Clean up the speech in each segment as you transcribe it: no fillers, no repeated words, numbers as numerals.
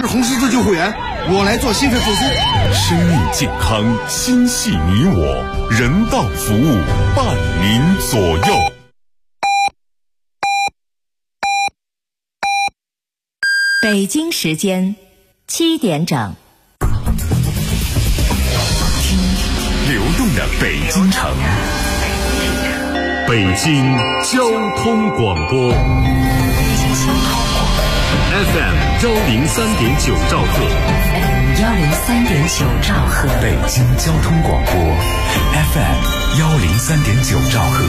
是红十字救护员，我来做心肺复苏。 生命健康，心系你我，人道服务，伴您左右。 北京时间7点整， 听流动的北京城，北京交通广播 FM 103.9兆赫 103.9兆赫， 北京交通广播 FM 103.9兆赫。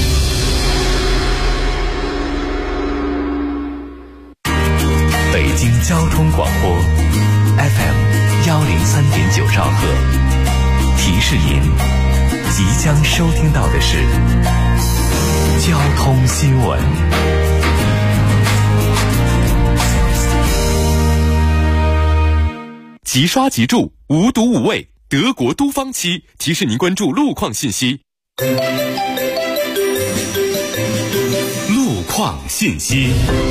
北京交通广播 FM 103.9兆赫，提示您即将收听到的是交通新闻。即刷即住，无毒无味，德国都方漆提示您关注路况信息。路况信息。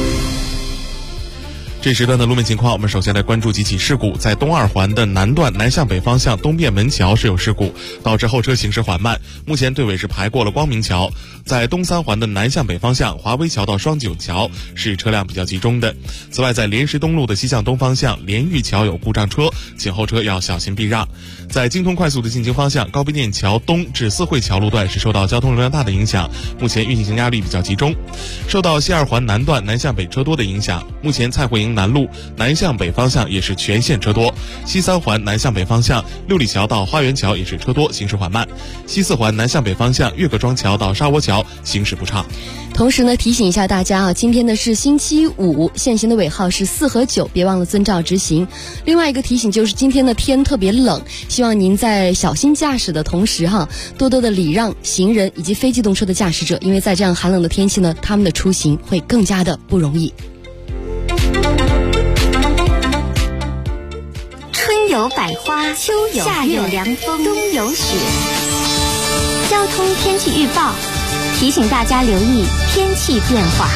这时段的路面情况，我们首先来关注几起事故。在东二环的南段南向北方向东便门桥是有事故，导致后车行驶缓慢，目前队尾是排过了光明桥。在东三环的南向北方向华威桥到双井桥是车辆比较集中的。此外，在莲石东路的西向东方向莲玉桥有故障车，请后车要小心避让。在京通快速的进京方向高碑店桥东至四惠桥路段是受到交通流量大的影响，目前运行压力比较集中。受到西二环南段南向北车多的影响，目前蔡慧营南路南向北方向也是全线车多，西三环南向北方向六里桥到花园桥也是车多，行驶缓慢。西四环南向北方向岳各庄桥到沙窝桥行驶不畅。 同时呢，提醒一下大家啊，今天呢是星期五，限行的尾号是4和9，别忘了遵照执行。另外一个提醒就是今天的天特别冷，希望您在小心驾驶的同时多多的礼让行人以及非机动车的驾驶者，因为在这样寒冷的天气呢，他们的出行会更加的不容易。 春有百花，秋有夏有凉风，冬有雪。交通天气预报提醒大家留意天气变化。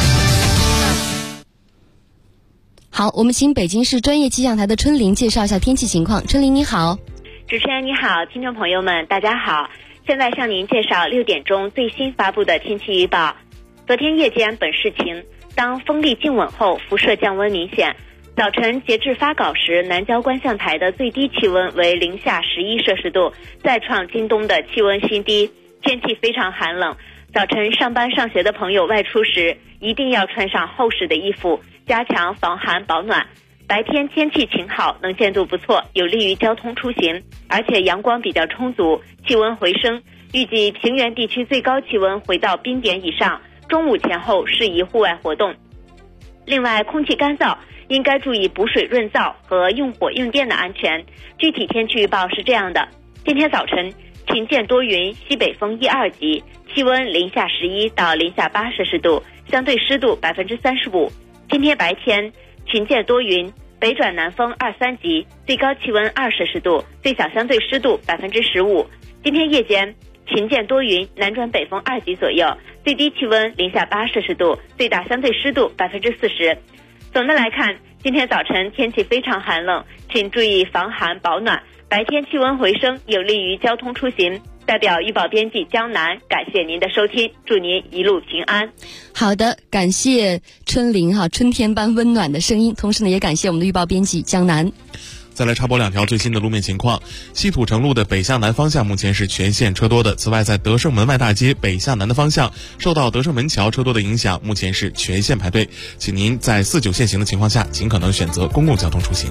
好，我们请北京市专业气象台的春玲介绍一下天气情况。春玲你好。 主持人你好，听众朋友们大家好，现在向您介绍6点钟最新发布的天气预报。昨天夜间本市晴，当风力静稳后，辐射降温明显。早晨截至发稿时，南郊观象台的最低气温为零下11摄氏度，再创今冬的气温新低，天气非常寒冷。早晨上班上学的朋友外出时，一定要穿上厚实的衣服，加强防寒保暖。白天天气晴好，能见度不错，有利于交通出行，而且阳光比较充足，气温回升。预计平原地区最高气温回到冰点以上，中午前后适宜户外活动。另外，空气干燥，应该注意补水润燥和用火用电的安全。具体天气预报是这样的：今天早晨晴见多云，西北风1、2级，气温零下11到零下8摄氏度，相对湿度35%。今天白天晴见多云，北转南风2、3级，最高气温2摄氏度，最小相对湿度15%。今天夜间晴见多云，南转北风2级左右，最低气温零下8摄氏度，最大相对湿度40%。总的来看，今天早晨天气非常寒冷，请注意防寒保暖。白天气温回升，有利于交通出行。代表预报编辑江南，感谢您的收听，祝您一路平安。 好的，感谢春玲春天般温暖的声音，同时呢，也感谢我们的预报编辑江南。 再来插播2条最新的路面情况。西土城路的北向南方向目前是全线车多的。此外，在德胜门外大街北向南的方向，受到德胜门桥车多的影响，目前是全线排队。请您在49限行的情况下，尽可能选择公共交通出行。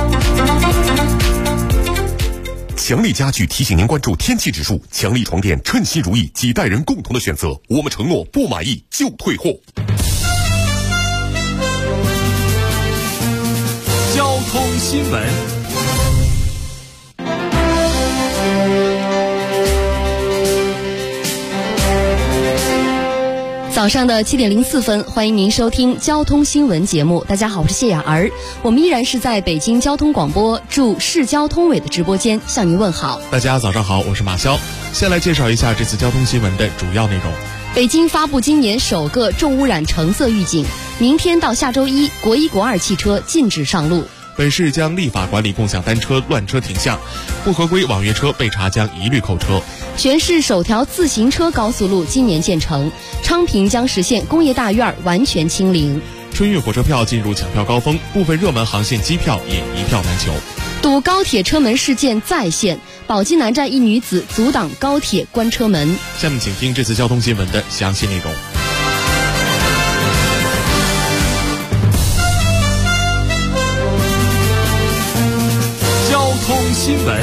强力家具提醒您关注天气指数，强力床垫称心如意，几代人共同的选择。我们承诺不满意就退货。 交通新闻。 早上的7点04分，欢迎您收听交通新闻节目。大家好，我是谢雅儿，我们依然是在北京交通广播驻市交通委的直播间向您问好。 大家早上好，我是马潇。先来介绍一下这次交通新闻的主要内容。 北京发布今年首个重污染橙色预警，明天到下周1，国1、国2汽车禁止上路。 本市将立法管理共享单车乱车停向，不合规网约车被查将一律扣车。 全市首条自行车高速路今年建成，昌平将实现工业大院完全清零。 春运火车票进入抢票高峰，部分热门航线机票也一票难求。 堵高铁车门事件再现，宝鸡南站一女子阻挡高铁关车门。 下面请听这次交通新闻的详细内容。 交通新闻。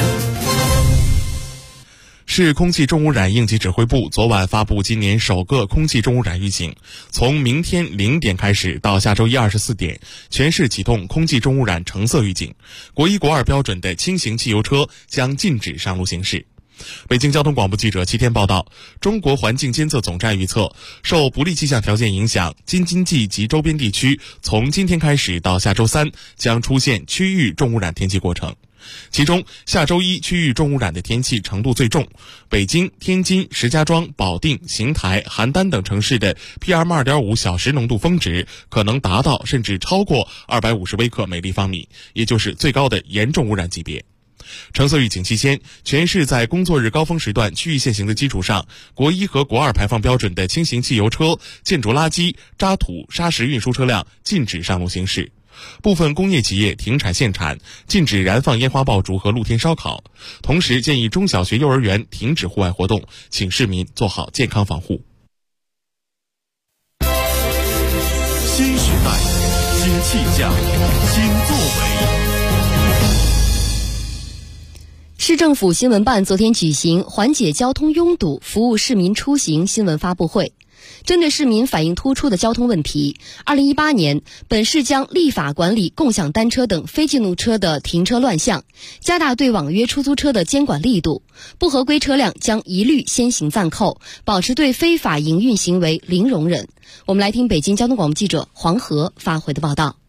市空气重污染应急指挥部昨晚发布今年首个空气重污染预警，从明天0点开始到下周一24点，全市启动空气重污染橙色预警，国1、国2标准的轻型汽油车将禁止上路行驶。北京交通广播记者齐天报道，中国环境监测总站预测，受不利气象条件影响，京津冀及周边地区从今天开始到下周3将出现区域重污染天气过程。其中下周一区域重污染的天气程度最重，北京、天津、石家庄、保定、邢台、邯郸等城市的 PM2.5 小时浓度峰值可能达到甚至超过250微克每立方米，也就是最高的严重污染级别。橙色预警期间，全市在工作日高峰时段区域限行的基础上，国1和国2排放标准的轻型汽油车、建筑垃圾、渣土、砂石运输车辆禁止上路行驶。部分工业企业停产限产，禁止燃放烟花爆竹和露天烧烤，同时建议中小学幼儿园停止户外活动，请市民做好健康防护。 新时代，新气象，新作为。 市政府新闻办昨天举行缓解交通拥堵、服务市民出行新闻发布会。针对市民反映突出的交通问题，2018年，本市将立法管理共享单车等非机动车的停车乱象，加大对网约出租车的监管力度，不合规车辆将一律先行暂扣，保持对非法营运行为零容忍。我们来听北京交通广播记者黄河发回的报道。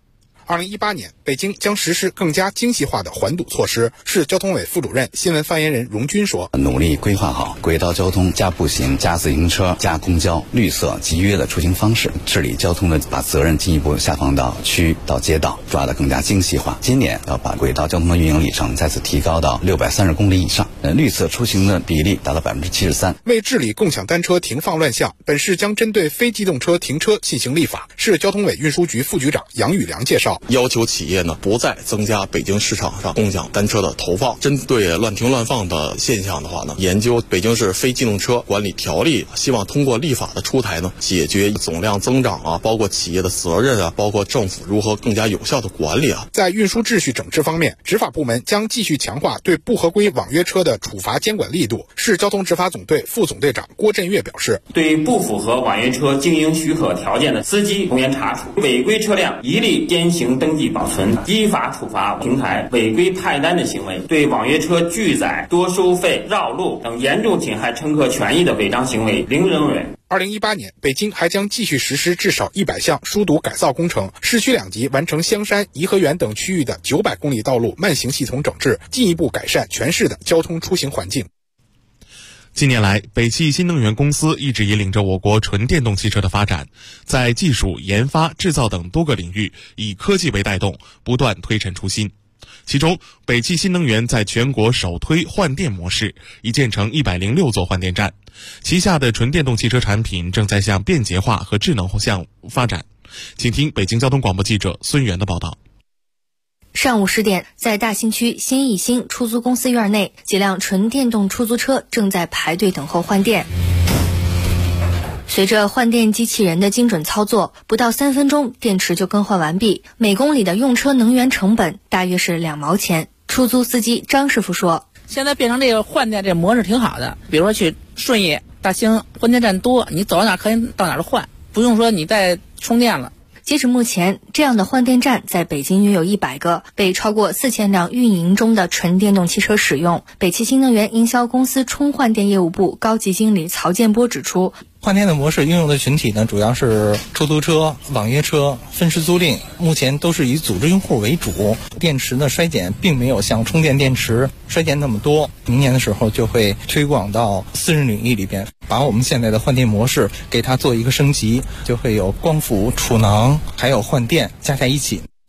2018年，北京将实施更加精细化的缓堵措施。市交通委副主任、新闻发言人荣军说：“ 努力规划好轨道交通加步行加自行车加公交绿色集约的出行方式，治理交通的把责任进一步下放到区到街道，抓得更加精细化。今年要把轨道交通的运营里程再次提高到630公里以上，绿色出行的比例达到73%。 为治理共享单车停放乱象，本市将针对非机动车停车进行立法。市交通委运输局副局长杨宇良介绍。 要求企业呢不再增加北京市场上共享单车的投放，针对乱停乱放的现象的话呢，研究北京市非机动车管理条例，希望通过立法的出台呢，解决总量增长啊，包括企业的责任啊，包括政府如何更加有效的管理啊。 在运输秩序整治方面，执法部门将继续强化对不合规网约车的处罚监管力度。市交通执法总队副总队长郭振岳表示， 对不符合网约车经营许可条件的司机从严查处，违规车辆一律先行登记保存，依法处罚平台违规派单的行为，对网约车拒载、多收费、绕路等严重侵害乘客权益的违章行为零容忍。 2018年，北京还将继续实施至少100项疏堵改造工程，市区2级完成香山、颐和园等区域的900公里道路慢行系统整治，进一步改善全市的交通出行环境。 近年来，北汽新能源公司一直引领着我国纯电动汽车的发展，在技术、研发、制造等多个领域以科技为带动，不断推陈出新。其中，北汽新能源在全国首推换电模式，已建成106座换电站，旗下的纯电动汽车产品正在向便捷化和智能向发展。请听北京交通广播记者孙源的报道。 上午10点，在大兴区新义兴出租公司院内，几辆纯电动出租车正在排队等候换电。随着换电机器人的精准操作，不到3分钟，电池就更换完毕。每公里的用车能源成本大约是2毛钱。出租司机张师傅说：“ 现在变成这个换电这模式挺好的，比如说去顺义、大兴换电站多，你走到哪可以到哪儿换，不用说你再充电了。” 截止目前，这样的换电站在北京约有100个，被超过4000辆运营中的纯电动汽车使用。北汽新能源营销公司充换电业务部高级经理曹建波指出， 换电的模式应用的群体呢，主要是出租车、网约车、分时租赁，目前都是以组织用户为主。电池的衰减并没有像充电电池衰减那么多，明年的时候就会推广到私人领域里边，把我们现在的换电模式给它做一个升级，就会有光伏、储能还有换电加在一起。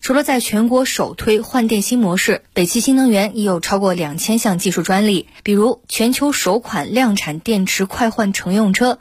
除了在全国首推换电新模式，北汽新能源已有超过2000项技术专利，比如全球首款量产电池快换乘用车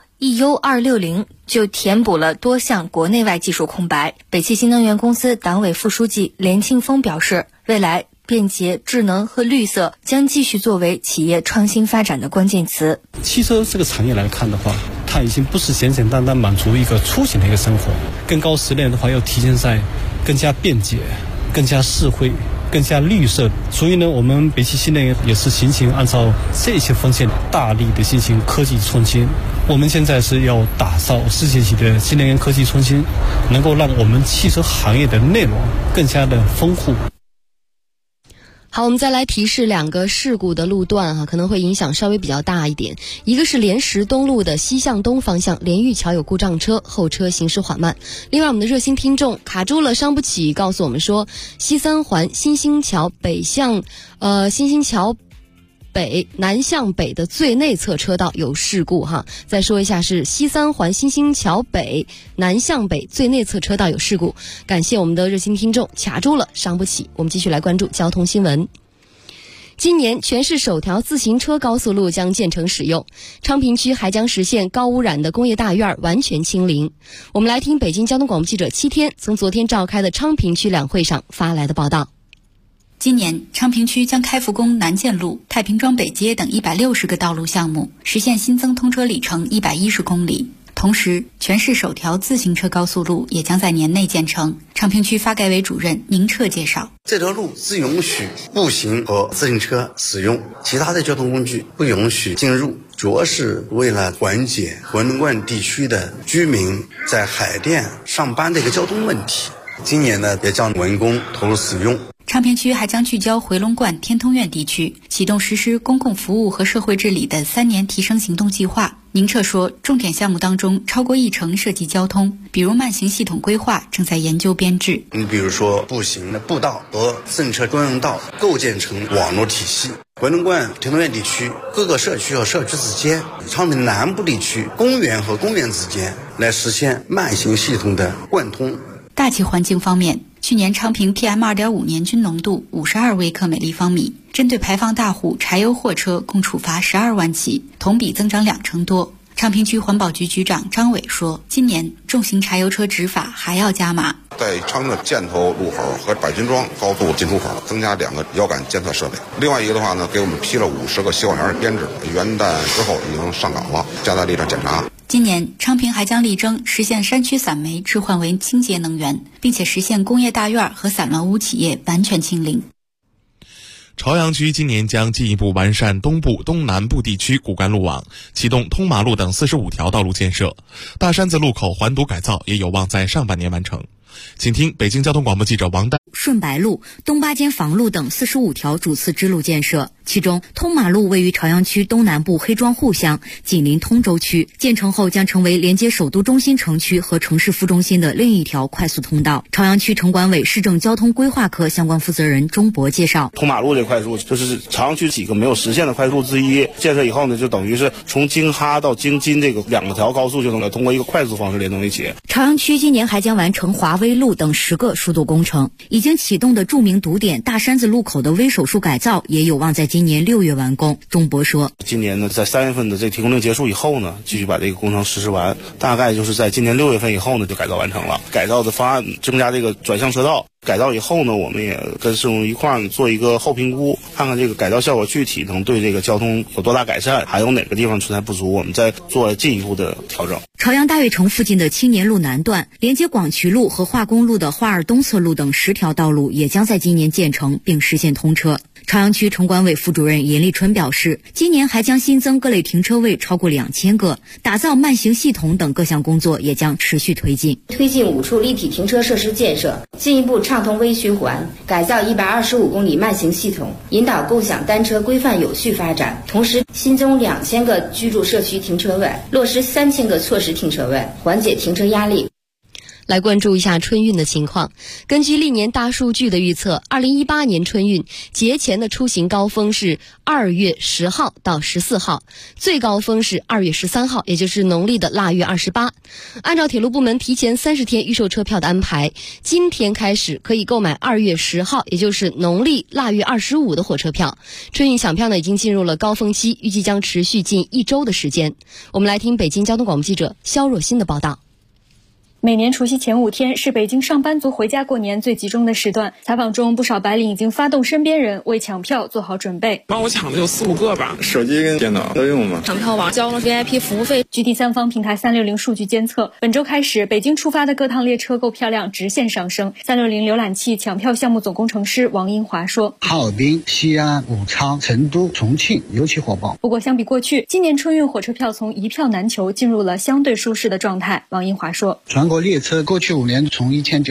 EU260就填补了多项国内外技术空白。北汽新能源公司党委副书记连庆峰表示，未来便捷、智能和绿色将继续作为企业创新发展的关键词。 汽车这个产业来看的话，它已经不是简简单单满足一个出行的一个生活，更高质量的话要体现在更加便捷、更加智慧、更加绿色。所以呢，我们北汽新能源也是辛勤按照这些方向大力的进行科技创新。我们现在是要打造世界级的新能源科技创新，能够让我们汽车行业的内容更加的丰富。 好，我们再来提示2个事故的路段可能会影响稍微比较大一点。一个是莲石东路的西向东方向，莲玉桥有故障车，后车行驶缓慢。另外，我们的热心听众卡住了伤不起告诉我们说，西三环新兴桥北向新兴桥北南向北的最内侧车道有事故再说一下，是西三环新兴桥北南向北最内侧车道有事故。感谢我们的热心听众，卡住了伤不起。我们继续来关注交通新闻。今年全市首条自行车高速路将建成使用，昌平区还将实现高污染的工业大院完全清零。我们来听北京交通广播记者7天从昨天召开的昌平区两会上发来的报道。 今年昌平区将开复工南建路、太平庄北街等160个道路项目，实现新增通车里程110公里。同时，全市首条自行车高速路也将在年内建成。昌平区发改委主任宁澈介绍， 这条路只允许步行和自行车使用，其他的交通工具不允许进入，主要是为了缓解回龙观地区的居民在海淀上班的一个交通问题。今年呢，也将完工投入使用。 昌平区还将聚焦回龙观、天通苑地区，启动实施公共服务和社会治理的3年提升行动计划。宁澈说，重点项目当中超过10%涉及交通，比如慢行系统规划正在研究编制。 你比如说步行的步道和自行车专用道构建成网络体系。回龙观、天通苑地区各个社区和社区之间，昌平南部地区公园和公园之间来实现慢行系统的贯通。 大气环境方面，去年昌平 PM2.5 年均浓度52微克每立方米，针对排放大户柴油货车共处罚12万起，同比增长20%多。昌平区环保局局长张伟说，今年重型柴油车执法还要加码， 在昌平的箭头路口和百军庄高速进出口增加2个遥感监测设备。另外一个的话呢，给我们批了50个消防员的编制，元旦之后已经上岗了，加大力量检查。 今年昌平还将力争实现山区散煤置换为清洁能源，并且实现工业大院和散乱污企业完全清零。 朝阳区今年将进一步完善东部、东南部地区骨干路网，启动通马路等45条道路建设，大山子路口环堵改造也有望在上半年完成。请听北京交通广播记者王丹。 顺白路、东八间房路等45条主次支路建设，其中通马路位于朝阳区东南部黑庄户乡，紧邻通州区，建成后将成为连接首都中心城区和城市副中心的另一条快速通道。朝阳区城管委市政交通规划科相关负责人钟博介绍， 通马路这快速就是朝阳区几个没有实现的快速之一，建设以后呢，就等于是从京哈到京津这个2条高速就能通过一个快速方式连成一起。 朝阳区今年还将完成华威路等10个疏堵工程，已经启动的著名堵点大山子路口的微手术改造也有望在今年6月完工。钟博说， 今年呢，在3月份的这停工令结束以后呢，继续把这个工程实施完，大概就是在今年6月份以后呢，就改造完成了。改造的方案增加这个转向车道，改造以后呢，我们也跟市政一块儿做一个后评估，看看这个改造效果具体能对这个交通有多大改善，还有哪个地方存在不足，我们再做进一步的调整。 朝阳大悦城附近的青年路南段，连接广渠路和化工路的化二东侧路等10条道路也将在今年建成并实现通车。朝阳区城管委副主任严立春表示，今年还将新增各类停车位超过2000个，打造慢行系统等各项工作也将持续推进。 推进5处立体停车设施建设，进一步畅通微循环，改造125公里慢行系统，引导共享单车规范有序发展。同时，新增2000个居住社区停车位，落实3000个措施停车位，缓解停车压力。 来关注一下春运的情况。根据历年大数据的预测，2018年春运节前的出行高峰是2月10号到14号，最高峰是2月13号，也就是农历的腊月28。按照铁路部门提前30天预售车票的安排，今天开始可以购买2月10号，也就是农历腊月25的火车票。春运抢票呢已经进入了高峰期，预计将持续近1周的时间。我们来听北京交通广播记者肖若欣的报道。 每年除夕前5天是北京上班族回家过年最集中的时段。采访中，不少白领已经发动身边人为抢票做好准备。 帮我抢的有4、5个吧，手机跟电脑都用嘛。 抢票网交了 VIP 服务费。据第三方平台360数据监测，本周开始，北京出发的各趟列车购票量直线上升。360浏览器抢票项目总工程师王英华说：“ 哈尔滨、西安、武昌、成都、重庆尤其火爆。 不过，相比过去，今年春运火车票从一票难求进入了相对舒适的状态。”王英华说：“ 全国列车过去5年从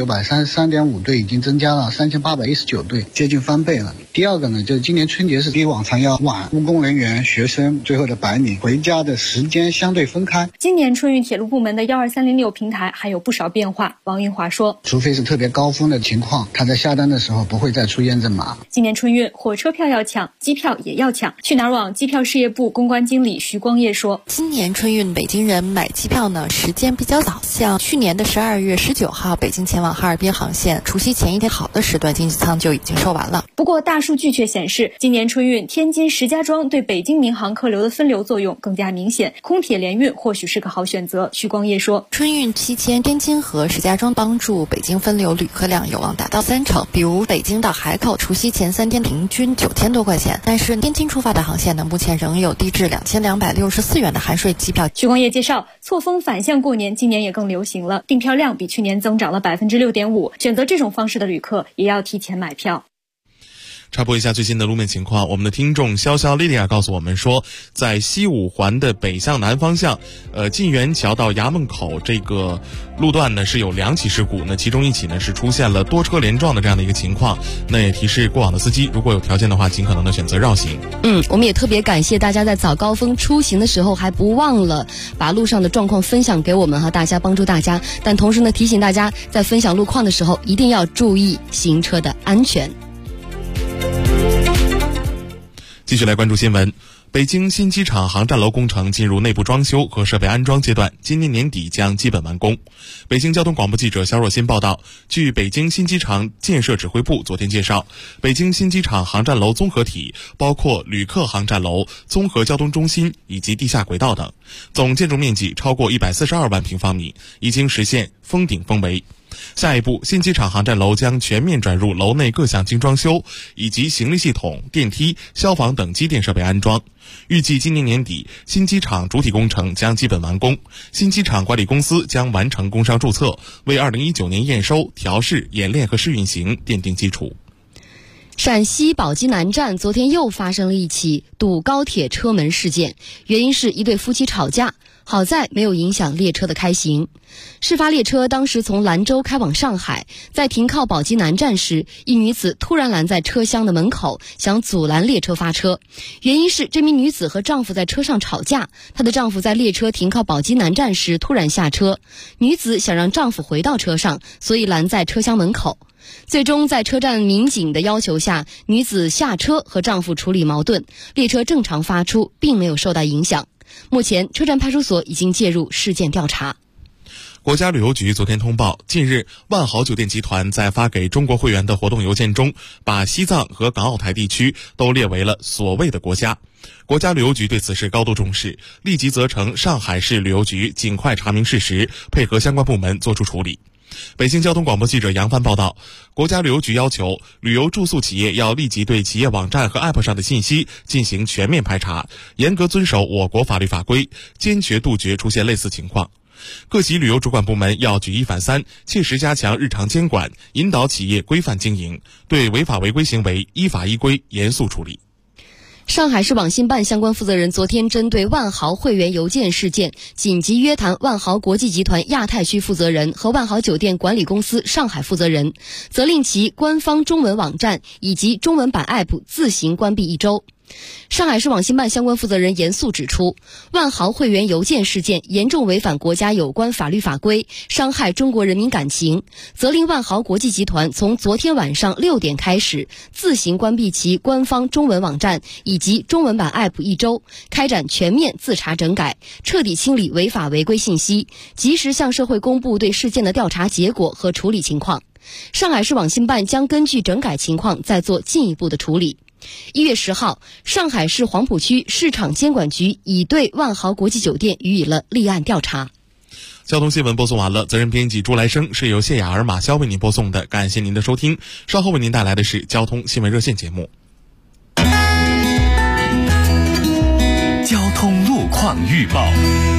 1933.5对已经增加了3819对，接近翻倍了。第二个呢，就是今年春节是比往常要晚，务工人员、学生、最后的白领回家的时间相对分开。 今年春运铁路部门的12306平台还有不少变化。王英华说， 除非是特别高峰的情况，他在下单的时候不会再出验证码。 今年春运火车票要抢，机票也要抢。去哪儿网机票事业部公关经理徐光业说， 今年春运北京人买机票呢时间比较早，像去年的12月19号北京前往哈尔滨航线，除夕前一天好的时段经济舱就已经售完了。 不过大数据却显示，今年春运天津石家庄对北京民航客流的分流作用更加明显，空铁联运或许是个好选择。徐光业说， 春运期间天津和石家庄帮助北京分流旅客量有望达到30%，比如北京到海口除夕前3天平均9000多块钱，但是天津出发的航线呢，目前仍有低至2264元的含税机票。 徐光业介绍，错峰反向过年今年也更流行了，订票量比去年增长了6.5%，选择这种方式的旅客也要提前买票。 插播一下最新的路面情况，我们的听众潇潇莉莉亚告诉我们说，在西5环的北向南方向，晋元桥到衙门口这个路段呢是有2起事故，那其中一起呢是出现了多车连撞的这样的一个情况，那也提示过往的司机如果有条件的话，尽可能的选择绕行。 我们也特别感谢大家在早高峰出行的时候还不忘了把路上的状况分享给我们和大家，帮助大家，但同时呢提醒大家在分享路况的时候一定要注意行车的安全。 继续来关注新闻。北京新机场航站楼工程进入内部装修和设备安装阶段，今年年底将基本完工。北京交通广播记者肖若欣报道，据北京新机场建设指挥部昨天介绍，北京新机场航站楼综合体包括旅客航站楼、综合交通中心以及地下轨道等，总建筑面积超过142万平方米，已经实现封顶封围。下一步，新机场航站楼将全面转入楼内各项精装修，以及行李系统、电梯、消防等机电设备安装。预计今年年底，新机场主体工程将基本完工，新机场管理公司将完成工商注册，为2019年验收、调试、演练和试运行奠定基础。 陕西宝鸡南站昨天又发生了一起堵高铁车门事件，原因是一对夫妻吵架，好在没有影响列车的开行。事发列车当时从兰州开往上海，在停靠宝鸡南站时，一女子突然拦在车厢的门口，想阻拦列车发车。原因是这名女子和丈夫在车上吵架，她的丈夫在列车停靠宝鸡南站时突然下车，女子想让丈夫回到车上，所以拦在车厢门口。最终在车站民警的要求下，女子下车和丈夫处理矛盾，列车正常发出，并没有受到影响。目前车站派出所已经介入事件调查。 国家旅游局昨天通报，近日万豪酒店集团在发给中国会员的活动邮件中，把西藏和港澳台地区都列为了所谓的国家。国家旅游局对此事高度重视，立即责成上海市旅游局尽快查明事实，配合相关部门作出处理。北京交通广播记者杨帆报道，国家旅游局要求旅游住宿企业要立即对企业网站和 App 上的信息进行全面排查，严格遵守我国法律法规，坚决杜绝出现类似情况。各级旅游主管部门要举一反三，切实加强日常监管，引导企业规范经营，对违法违规行为依法依规严肃处理。 上海市网信办相关负责人昨天针对万豪会员邮件事件紧急约谈万豪国际集团亚太区负责人和万豪酒店管理公司上海负责人，责令其官方中文网站以及中文版 App 自行关闭1周。 上海市网信办相关负责人严肃指出，万豪会员邮件事件严重违反国家有关法律法规，伤害中国人民感情，责令万豪国际集团从昨天晚上6点开始自行关闭其官方中文网站以及中文版 App 1周，开展全面自查整改，彻底清理违法违规信息，及时向社会公布对事件的调查结果和处理情况。上海市网信办将根据整改情况再做进一步的处理。1月10号，上海市黄浦区市场监管局已对万豪国际酒店予以了立案调查。 交通新闻播送完了，责任编辑朱来生，是由谢雅儿、马潇为您播送的，感谢您的收听。稍后为您带来的是交通新闻热线节目。 交通路况预报。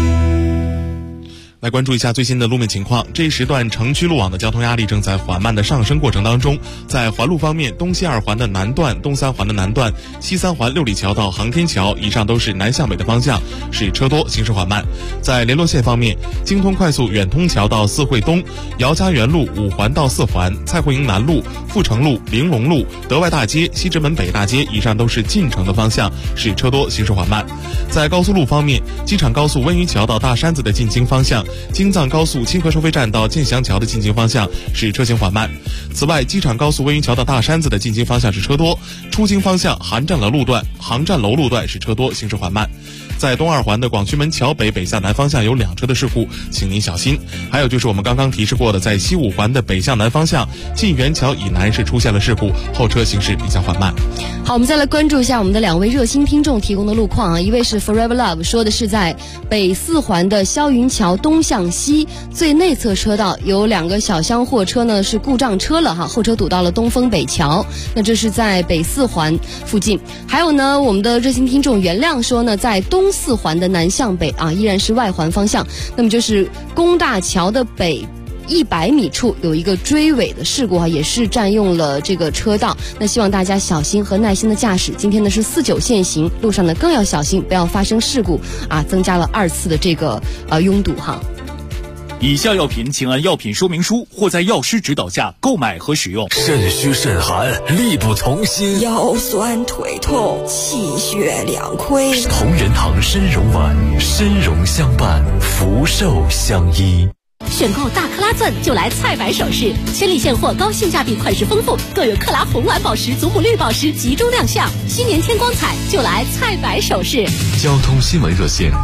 来关注一下最新的路面情况。这一时段城区路网的交通压力正在缓慢的上升过程当中。在环路方面，东西二环的南段、东三环的南段、西三环六里桥到航天桥以上都是南向北的方向，是车多，行驶缓慢。在联络线方面，京通快速远通桥到四惠东、姚家园路5环到4环、蔡慧营南路、阜成路、玲珑路、德外大街、西直门北大街以上都是进城的方向，是车多，行驶缓慢。在高速路方面，机场高速温榆桥到大山子的进京方向，京藏高速清河收费站到建祥桥的进京方向是车行缓慢。此外，机场高速温榆桥到大山子的进京方向是车多，出京方向航站楼路段是车多，行驶缓慢。在东二环的广渠门桥北北向南方向有2车的事故，请您小心。还有就是我们刚刚提示过的，在西五环的北向南方向进元桥以南是出现了事故，后车行驶比较缓慢。 好，我们再来关注一下我们的2位热心听众提供的路况啊。一位是 Forever Love， 说的是在北4环的霄云桥东向西最内侧车道有2个小厢货车呢是故障车了哈，后车堵到了东风北桥，那这是在北4环附近。还有呢，我们的热心听众原谅说呢，在东4环的南向北啊，依然是外环方向，那么就是工大桥的北100米处有一个追尾的事故也是占用了这个车道，那希望大家小心和耐心的驾驶。今天呢是49限行，路上呢更要小心，不要发生事故啊，增加了2次的这个拥堵哈。 以下药品请按药品说明书或在药师指导下购买和使用。 肾虚肾寒，力不从心， 腰酸腿痛，气血两亏。 同仁堂参茸丸，参茸相伴，福寿相依。 选购大克拉钻就来菜百首饰，千里现货，高性价比，款式丰富，更有克拉红蓝宝石、祖母绿宝石集中亮相。新年添光彩，就来菜百首饰。 交通新闻热线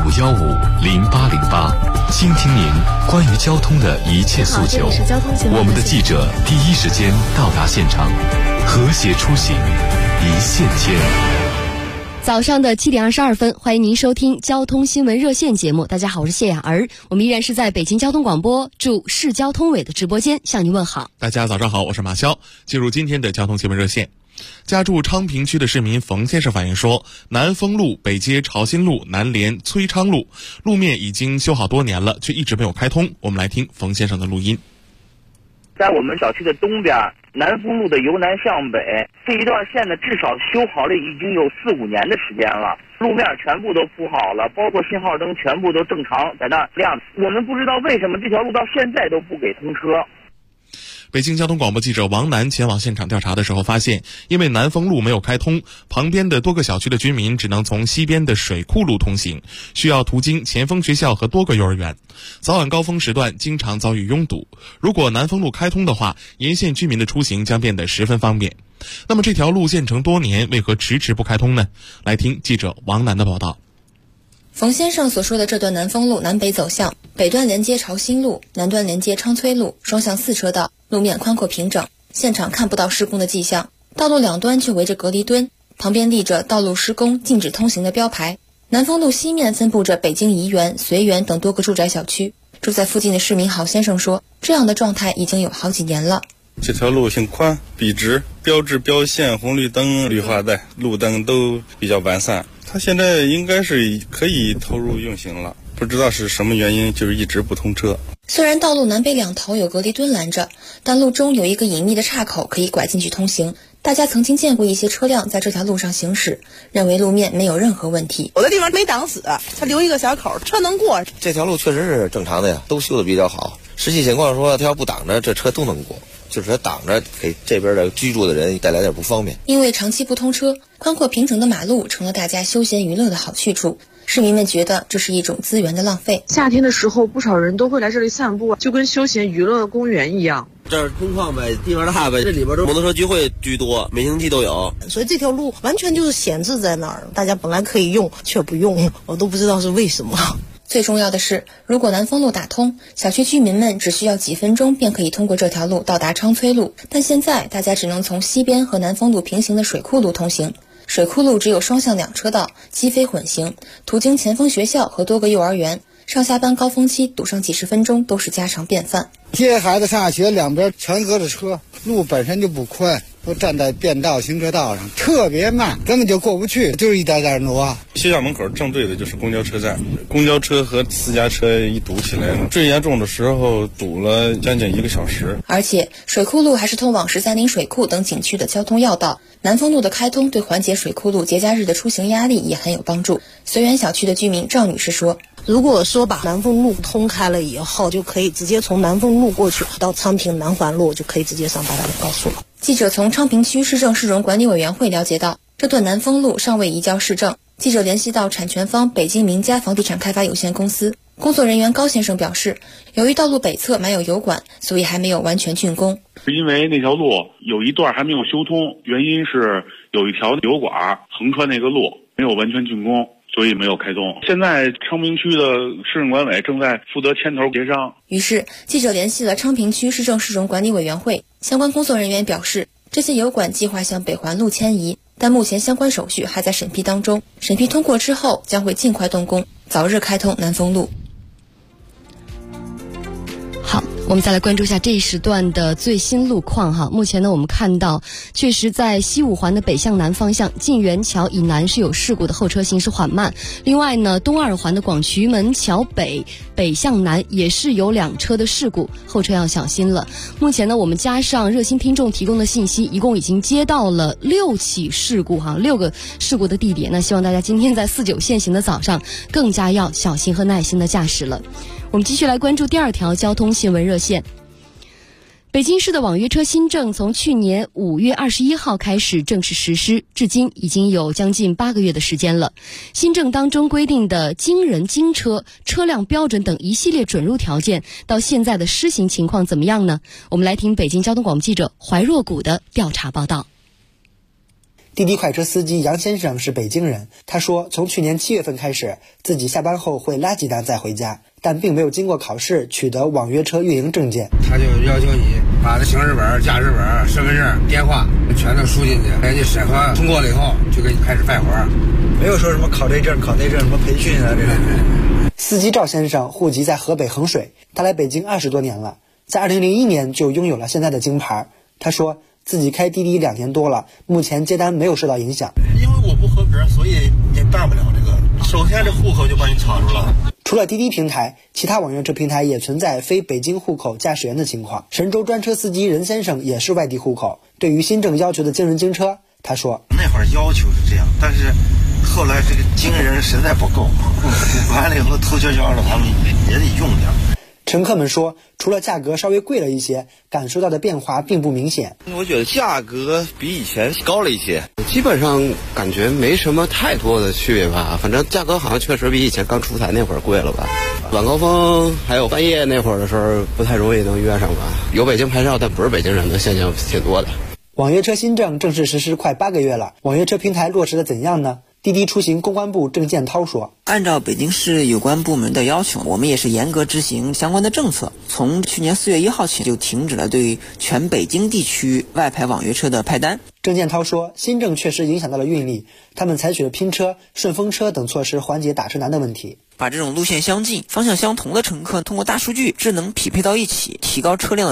65150808，倾听您关于交通的一切诉求。我们的记者第一时间到达现场，和谐出行，一线牵。 早上的7点22分，欢迎您收听交通新闻热线节目。大家好，我是谢雅儿，我们依然是在北京交通广播驻市交通委的直播间向您问好。 大家早上好，我是马潇。进入今天的交通新闻热线。家住昌平区的市民冯先生反映说，南丰路、北街朝新路、南联崔昌路路面已经修好多年了，却一直没有开通。我们来听冯先生的录音。 在我们小区的东边，南丰路的由南向北这一段线呢，至少修好了已经有4-5年的时间了，路面全部都铺好了，包括信号灯全部都正常在那亮。我们不知道为什么这条路到现在都不给通车。 北京交通广播记者王楠前往现场调查的时候发现，因为南丰路没有开通，旁边的多个小区的居民只能从西边的水库路通行，需要途经前锋学校和多个幼儿园，早晚高峰时段经常遭遇拥堵。如果南丰路开通的话，沿线居民的出行将变得十分方便。那么这条路建成多年，为何迟迟不开通呢？来听记者王楠的报道。 冯先生所说的这段南丰路南北走向，北段连接朝新路，南段连接昌崔路，双向4车道，路面宽阔平整，现场看不到施工的迹象，道路两端却围着隔离墩，旁边立着道路施工禁止通行的标牌。南丰路西面分布着北京怡园、随园等多个住宅小区，住在附近的市民郝先生说，这样的状态已经有好几年了。 这条路挺宽，笔直，标志标线、红绿灯、绿化带、路灯都比较完善，它现在应该是可以投入运行了，不知道是什么原因，就是一直不通车。 虽然道路南北两头有隔离墩拦着，但路中有一个隐秘的岔口可以拐进去通行。大家曾经见过一些车辆在这条路上行驶，认为路面没有任何问题。 有的地方没挡死，它留一个小口，车能过。 这条路确实是正常的呀，都修得比较好。实际情况说，它要不挡着，这车都能过。 就是它挡着，给这边的居住的人带来点不方便。 因为长期不通车，宽阔平整的马路成了大家休闲娱乐的好去处。市民们觉得这是一种资源的浪费。 夏天的时候，不少人都会来这里散步，就跟休闲娱乐公园一样。 这儿空旷呗，地方大呗，这里边都摩托车聚会居多，每星期都有。 所以这条路完全就是闲置在那儿，大家本来可以用却不用，我都不知道是为什么。 最重要的是，如果南丰路打通，小区居民们只需要几分钟便可以通过这条路到达昌崔路。但现在大家只能从西边和南丰路平行的水库路通行。水库路只有双向2车道，机非混行，途经前锋学校和多个幼儿园，上下班高峰期堵上几十分钟都是家常便饭。 接孩子上下学，两边全隔着车，路本身就不宽，都站在便道行车道上，特别慢，根本就过不去，就是一点点挪。 学校门口正对的就是公交车站，公交车和私家车一堵起来，最严重的时候堵了将近1个小时。 而且水库路还是通往13陵水库等景区的交通要道，南丰路的开通对缓解水库路节假日的出行压力也很有帮助。随园小区的居民赵女士说， 如果说把南丰路通开了以后，就可以直接从南丰路过去到昌平南环路，就可以直接上八达岭高速了。 记者从昌平区市政市容管理委员会了解到，这段南丰路尚未移交市政。记者联系到产权方北京名家房地产开发有限公司工作人员高先生表示，由于道路北侧埋有油管，所以还没有完全竣工。 因为那条路有一段还没有修通，原因是有一条油管横穿那个路，没有完全竣工，所以没有开通。现在昌平区的市政管委正在负责牵头协商。 于是记者联系了昌平区市政市容管理委员会，相关工作人员表示，这些油管计划向北环路迁移，但目前相关手续还在审批当中，审批通过之后将会尽快动工，早日开通南丰路。 好，我们再来关注一下这一时段的最新路况哈。目前呢，我们看到确实在西五环的北向南方向晋元桥以南是有事故的，后车行驶缓慢。另外呢，东二环的广渠门桥北向南也是有2车的事故，后车要小心了。目前呢，我们加上热心听众提供的信息，一共已经接到了6起事故哈，6个事故的地点。那希望大家今天在49限行的早上更加要小心和耐心的驾驶了。我们继续来关注第2条交通新闻热线。北京市的网约车新政从去年5月21号开始正式实施，至今已经有将近8个月的时间了。新政当中规定的经人经车、车辆标准等一系列准入条件，到现在的施行情况怎么样呢？我们来听北京交通广播记者怀若谷的调查报道。 滴滴快车司机杨先生是北京人，他说从去年7月份开始，自己下班后会拉几单再回家，但并没有经过考试取得网约车运营证件。 他就要求你把这行驶本、驾驶本、身份证、电话全都输进去，人家审核通过了以后就给你开始派活， 没有说什么考这证考那证什么培训啊这种。司机赵先生户籍在河北衡水，他来北京20多年了，在2001年就拥有了现在的京牌。他说自己开滴滴2年多了，目前接单没有受到影响。 因为我不合格，所以也办不了这个。首先这户口就把你查出了。 除了滴滴平台，其他网约车平台也存在非北京户口驾驶员的情况。神州专车司机任先生也是外地户口，对于新政要求的经人经车，他说那会儿要求是这样，但是后来这个经人实在不够，完了以后偷悄悄的他们也得用点。 乘客们说，除了价格稍微贵了一些，感受到的变化并不明显。 我觉得价格比以前高了一些，基本上感觉没什么太多的区别吧。反正价格好像确实比以前刚出台那会儿贵了吧。晚高峰还有半夜那会儿的时候，不太容易能约上吧。有北京牌照但不是北京人的现象挺多的。 网约车新政正式实施快8个月了，网约车平台落实的怎样呢？滴滴出行公关部郑建涛说， 按照北京市有关部门的要求，我们也是严格执行相关的政策。从去年4月1号起就停止了对全北京地区外牌网约车的派单。 郑建涛说，新政确实影响到了运力，他们采取了拼车、顺风车等措施缓解打车难的问题。 把这种路线相近、方向相同的乘客通过大数据智能匹配到一起，提高车辆